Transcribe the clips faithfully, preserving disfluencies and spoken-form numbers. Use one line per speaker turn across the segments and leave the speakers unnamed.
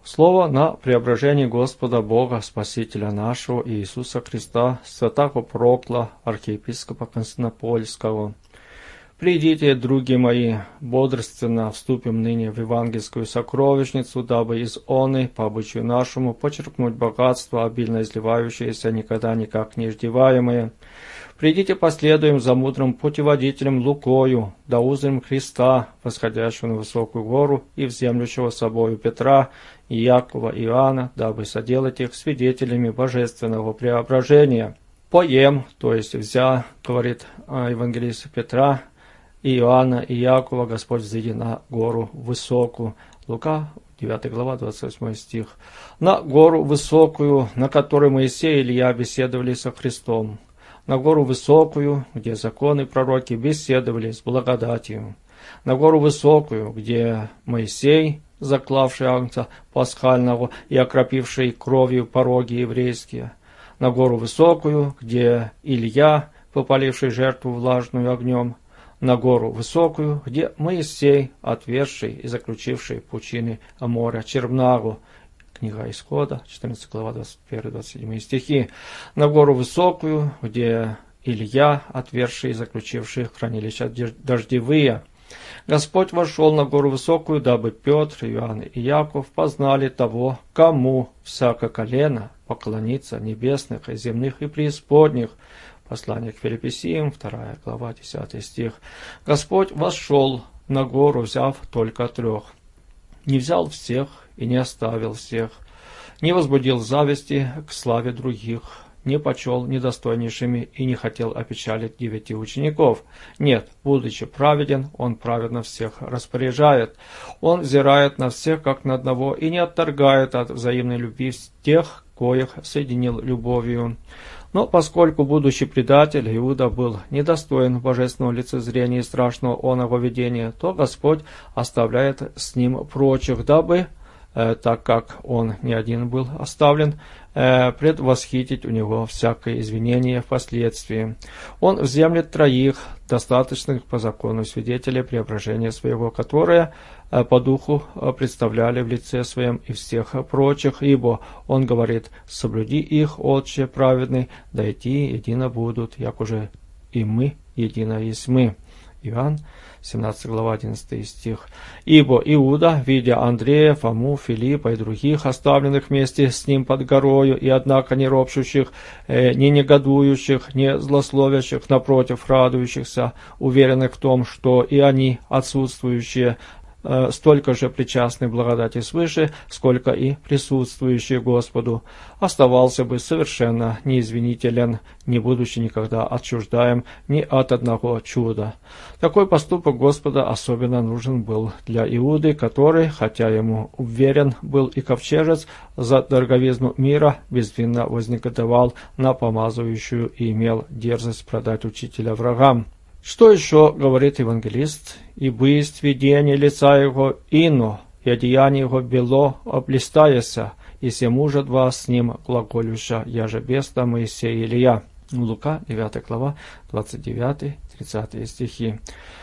Слово на преображение Господа Бога, Спасителя нашего Иисуса Христа, святаго Прокла, архиепископа Константинопольского. Придите, други мои, бодрственно вступим ныне в евангельскую сокровищницу, дабы из оны, по обычаю нашему, почерпнуть богатство, обильно изливающееся, никогда никак не иждеваемое. Придите, последуем за мудрым путеводителем Лукою, да узрим Христа, восходящего на высокую гору, и вземлющего собою Петра, и Якова, и Иоанна, дабы соделать их свидетелями божественного преображения. Поем, то есть взя, говорит евангелист Петра, и Иоанна, и Якова, Господь взойди на гору высокую. Лука, девятая глава, двадцать восьмой стих. На гору высокую, на которой Моисей и Илья беседовали со Христом. На гору высокую, где законы и пророки беседовали с благодатью. На гору высокую, где Моисей, заклавший агнца пасхального и окропивший кровью пороги еврейские. На гору высокую, где Илья, попаливший жертву влажную огнем. На гору высокую, где Моисей, отвергший и заключивший пучины моря Чернаву. Книга Исхода, четырнадцатая глава, двадцать первый двадцать седьмой стихи. На гору высокую, где Илья, отвергший и заключивший хранилища дождевые. Господь вошел на гору высокую, дабы Петр, Иоанн и Яков познали того, кому всякое колено поклонится, небесных и земных и преисподних. Послание к Филиппийцам, вторая глава, десятый стих. Господь вошел на гору, взяв только трех. Не взял всех и не оставил всех. Не возбудил зависти к славе других. Не почел недостойнейшими и не хотел опечалить девяти учеников. Нет, будучи праведен, он праведно всех распоряжает. Он взирает на всех, как на одного, и не отторгает от взаимной любви тех, коих соединил любовью. Но поскольку будущий предатель Иуда был недостоин божественного лицезрения и страшного оного видения, то Господь оставляет с ним прочих, дабы, э, так как он не один был оставлен, э, предвосхитить у него всякое извинение впоследствии. Он вземлет троих, достаточных по закону свидетелей преображения своего, которые э, по духу представляли в лице своем и всех прочих, ибо он говорит: «Соблюди их, Отче праведный, да идти едино будут, як уже и мы едино есть мы». Иоанн, семнадцатая глава, одиннадцатый стих. «Ибо Иуда, видя Андрея, Фому, Филиппа и других, оставленных вместе с ним под горою, и однако не ропщущих, э, не негодующих, не злословящих, напротив, радующихся, уверенных в том, что и они, отсутствующие, столько же причастны благодати свыше, сколько и присутствующие Господу, оставался бы совершенно неизвинителен, не будучи никогда отчуждаем ни от одного чуда. Такой поступок Господа особенно нужен был для Иуды, который, хотя ему уверен был и ковчежец, за дороговизну мира безвинно вознегодовал на помазывающую и имел дерзость продать учителя врагам. Что еще говорит евангелист? «И бысть видение лица его ино, и одеяние его бело облистаяся, и се мужа два с ним глаголюща, яже беста Моисей и Илья». Лука, девятая глава, двадцать девятый тридцатый стихи.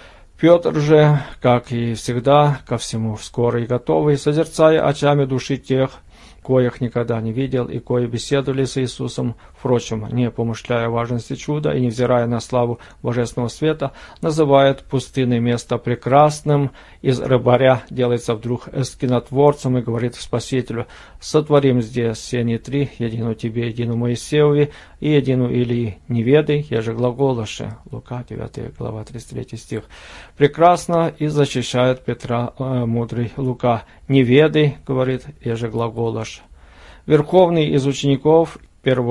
Петр же, как и всегда, ко всему скорый и готовый, созерцая очами души тех, коих никогда не видел и кои беседовали с Иисусом, впрочем, не помышляя о важности чуда и невзирая на славу божественного света, называет пустынное место прекрасным, из рыбаря делается вдруг эскинотворцем и говорит Спасителю: «Сотворим здесь все не три, едину тебе, едину Моисееве и едину Илии, не ведай, я же глаголоши». Лука, девятая глава, тридцать третий стих. Прекрасно и защищает Петра э, мудрый Лука. «Не ведай, — говорит, — я же глаголош». Верховный из учеников,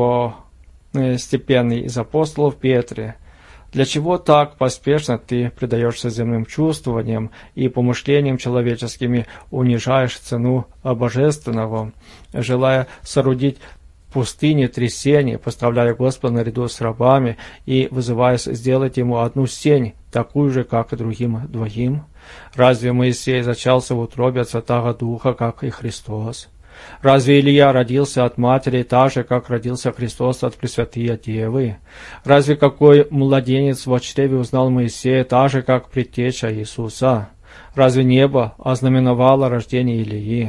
первостепенный из апостолов Петре. Для чего так поспешно ты предаешься земным чувствованиям и помышлениям человеческими, унижаешь цену божественного, желая соорудить в пустыне трясение, поставляя Господа наряду с рабами и вызываясь сделать ему одну сень, такую же, как и другим двоим? Разве Моисей зачался в утробе от Святаго Духа, как и Христос? Разве Илья родился от матери так же, как родился Христос от Пресвятые Девы? Разве какой младенец в чреве узнал Моисея так же, как предтеча Иисуса? Разве небо ознаменовало рождение Илии?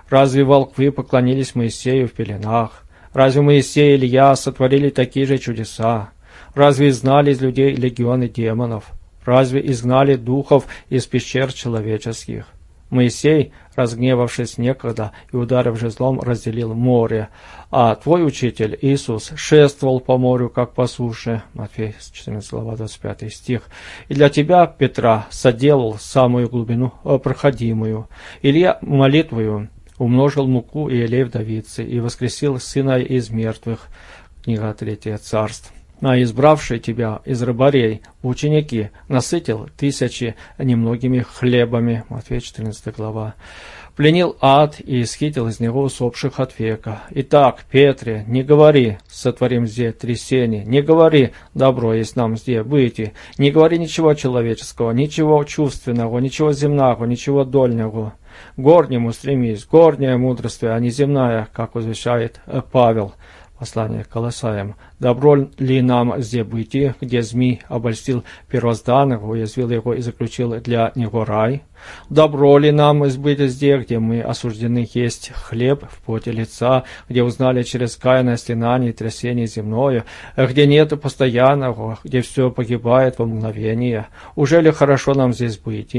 Разве волхвы поклонились Моисею в пеленах? Разве Моисей и Илья сотворили такие же чудеса? Разве изгнали из людей легионы демонов? Разве изгнали духов из пещер человеческих? Моисей, разгневавшись некогда и ударив жезлом, разделил море, а твой учитель Иисус шествовал по морю, как по суше. Матфея четырнадцатая глава, двадцать пятый стих. И для тебя, Петра, соделал самую глубину проходимую. Илья молитвою умножил муку и елей вдовицы и воскресил сына из мертвых. Книга Третье царств. А избравший тебя из рыбарей ученики насытил тысячи немногими хлебами. Матфея четырнадцатая глава. Пленил ад и исхитил из него усопших от века. Итак, Петре, не говори, сотворим зде трясение, не говори, добро есть нам зде быти, не говори ничего человеческого, ничего чувственного, ничего земного, ничего дольнего. Горнему стремись, горняя мудрствие, а не земная, как возвещает Павел. Послание к Колоссаям. Добро ли нам зде быти, где змей обольстил первозданного, уязвил его и заключил для него рай? Добро ли нам быть зде, где мы осуждены есть хлеб в поте лица, где узнали через каянное стенание и трясение земное, где нет постоянного, где все погибает во мгновение? Уже ли хорошо нам здесь быть?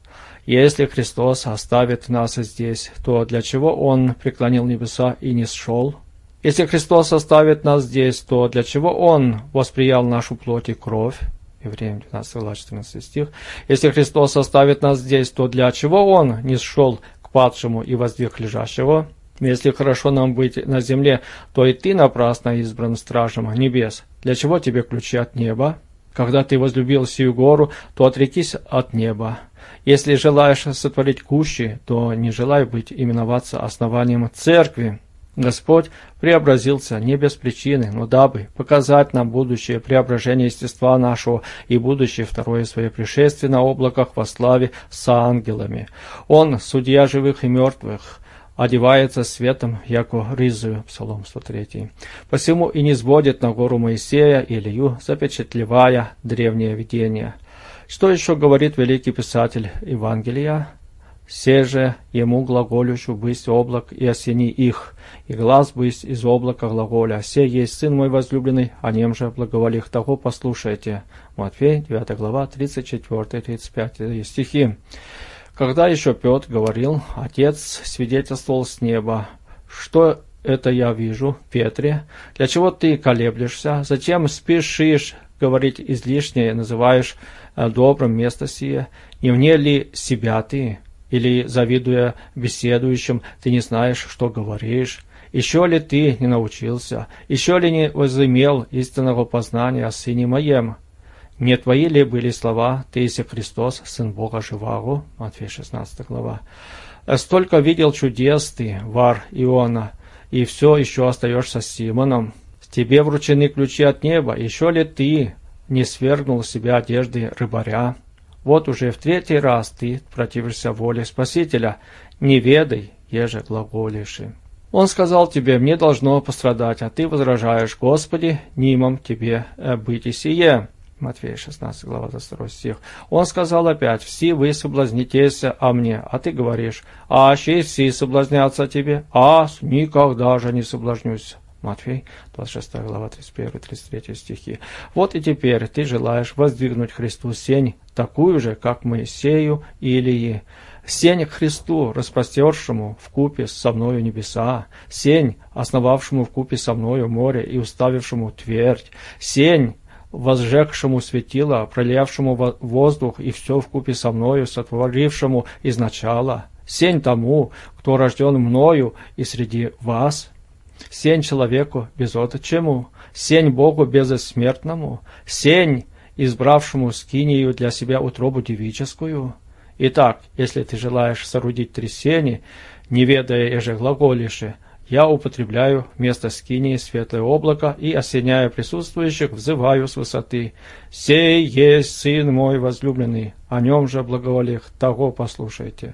Если Христос оставит нас здесь, то для чего Он преклонил небеса и не сшел? Если Христос оставит нас здесь, то для чего Он восприял нашу плоть и кровь? Евреям двенадцатая глава, четырнадцатый стих. Если Христос оставит нас здесь, то для чего Он не сшел к падшему и воздвиг лежащего? Если хорошо нам быть на земле, то и ты напрасно избран стражем небес. Для чего тебе ключи от неба? Когда ты возлюбил сию гору, то отрекись от неба. Если желаешь сотворить кущи, то не желай быть именоваться основанием церкви. Господь преобразился не без причины, но дабы показать нам будущее преображение естества нашего и будущее второе свое пришествие на облаках во славе с ангелами. Он, судья живых и мертвых, одевается светом, яко ризою. Псалом сто три. Посему и не сводит на гору Моисея и Илью, запечатлевая древнее видение. Что еще говорит великий писатель Евангелия? «Се же ему глаголющу бысть облак и осени их, и глаз бысть из облака глаголя. Се есть сын мой возлюбленный, о нем же благоволих того послушайте». Матфея девятая глава, тридцать четвёртый тридцать пятый стихи. Когда еще Петр говорил, Отец свидетельствовал с неба: «Что это я вижу, Петре? Для чего ты колеблешься? Зачем спешишь говорить излишнее, называешь добрым место сие? Не мне ли себя ты? Или, завидуя беседующим, ты не знаешь, что говоришь? Еще ли ты не научился? Еще ли не возымел истинного познания о Сыне Моем? Не твои ли были слова, ты есть Христос, Сын Бога живаго?» Матфея шестнадцатая глава. «Столько видел чудес ты, Вар Иона, и все еще остаешься с Симоном. Тебе вручены ключи от неба, еще ли ты не свергнул с себя одежды рыбаря? Вот уже в третий раз ты противишься воле Спасителя, не ведай, еже глаголиши. Он сказал тебе: мне должно пострадать, а ты возражаешь: Господи, нимом тебе быть и сие». Матфея шестнадцатая глава, двадцать второй стих. Он сказал опять: все вы соблазнитесь о мне, а ты говоришь: а ще все соблазнятся тебе, а никогда же не соблазнюсь. Матфей двадцать шестая глава, тридцать первый тридцать третий стихи. Вот и теперь ты желаешь воздвигнуть Христу сень, такую же, как Моисею и Илии. Сень к Христу, распростершему вкупе со мною небеса, сень, основавшему вкупе со мною море и уставившему твердь, сень, возжегшему светило, пролявшему воздух и все вкупе со мною, сотворившему изначала, сень тому, кто рожден мною и среди вас, сень человеку безотчему, сень Богу безсмертному, сень, избравшему скинию для себя утробу девическую. Итак, если ты желаешь соорудить трясение, не ведая еже глаголиши, я употребляю вместо скинии светлое облако и, осеняя присутствующих, взываю с высоты: «Сей есть Сын мой возлюбленный, о нем же благоволих, того послушайте».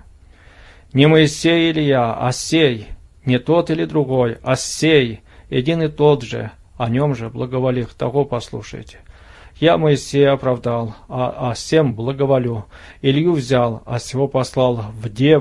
Не Моисей или я, а сей, не тот или другой, а сей, един и тот же, о нем же благоволих, того послушайте. Я Моисея оправдал, а, а сем благоволю. Илью взял, а сего послал в деву,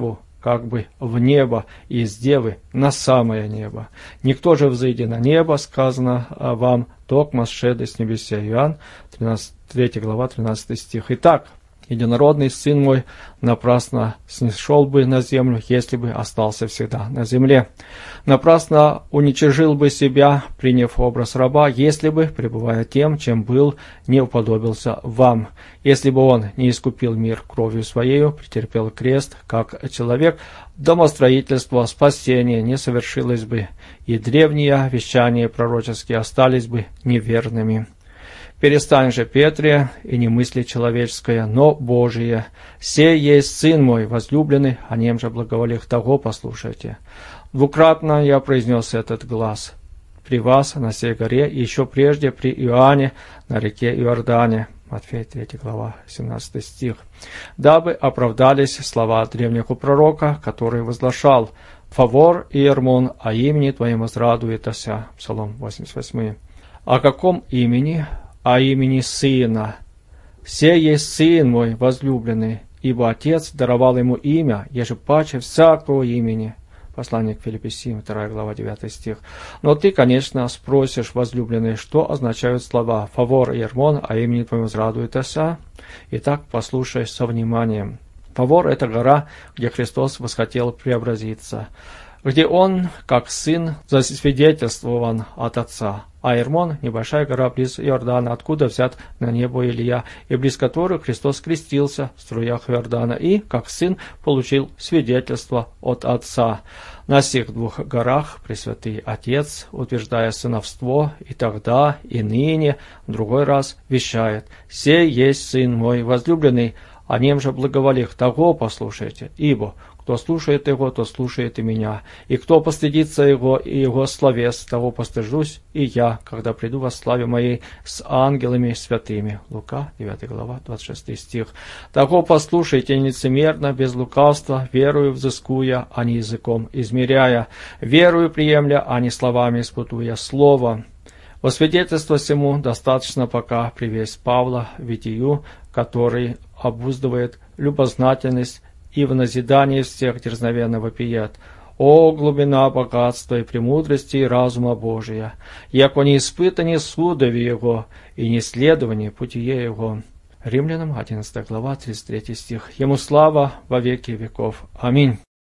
как бы в небо, и из девы на самое небо. Никто же взойди на небо, сказано вам, токмо сшеды с небеся». Иоанн, третья глава, тринадцатый стих. Итак, единородный Сын мой напрасно снишел бы на землю, если бы остался всегда на земле. Напрасно уничижил бы себя, приняв образ раба, если бы, пребывая тем, чем был, не уподобился вам. Если бы он не искупил мир кровью своею, претерпел крест, как человек, домостроительство, спасение не совершилось бы, и древние вещания пророческие остались бы неверными. Перестань же, Петре, и не мысли человеческое, но Божие. Сей есть Сын мой возлюбленный, о нем же благоволих того послушайте. Двукратно я произнес этот глас при вас на сей горе, и еще прежде при Иоанне на реке Иордане. Матфея, третья глава, семнадцатый стих. Дабы оправдались слова древнего пророка, который возглашал: «Фавор и Ермон, а имени Твоим возрадуетася». Псалом восемьдесят восемь. О каком имени? О имени Сына. «Сей есть Сын мой возлюбленный, ибо Отец даровал ему имя, еже паче всякого имени». Послание к Филиппийцам, вторая глава, девятый стих. Но ты, конечно, спросишь, возлюбленный, что означают слова «Фавор и Ермон, а имени Твоим возрадуетася». Итак, послушай со вниманием. Фавор – это гора, где Христос восхотел преобразиться, где Он, как Сын, засвидетельствован от Отца. А Ермон – небольшая гора близ Иордана, откуда взят на небо Илия, и близ которой Христос крестился в струях Иордана, и, как Сын, получил свидетельство от Отца. На сих двух горах Пресвятый Отец, утверждая сыновство, и тогда, и ныне, в другой раз вещает: «Сей есть Сын мой возлюбленный, о нем же благоволих того послушайте, ибо кто слушает его, то слушает и меня. И кто постыдится его и его словес, того постыжусь и я, когда приду во славе моей с ангелами святыми». Лука, девятая глава, двадцать шестой стих. «Того послушайте нелицемерно, без лукавства, верою взыскуя, а не языком измеряя, верою приемля, а не словами испытуя слово». Во свидетельство сему достаточно пока привесть Павла Витию, который обуздывает любознательность и в назидании всех дерзновенно вопиет: «О, глубина богатства и премудрости и разума Божия! Яко не испытание судови Его, и не исследование путие Его». Римлянам, одиннадцатая глава, тридцать третий стих. Ему слава во веки веков. Аминь.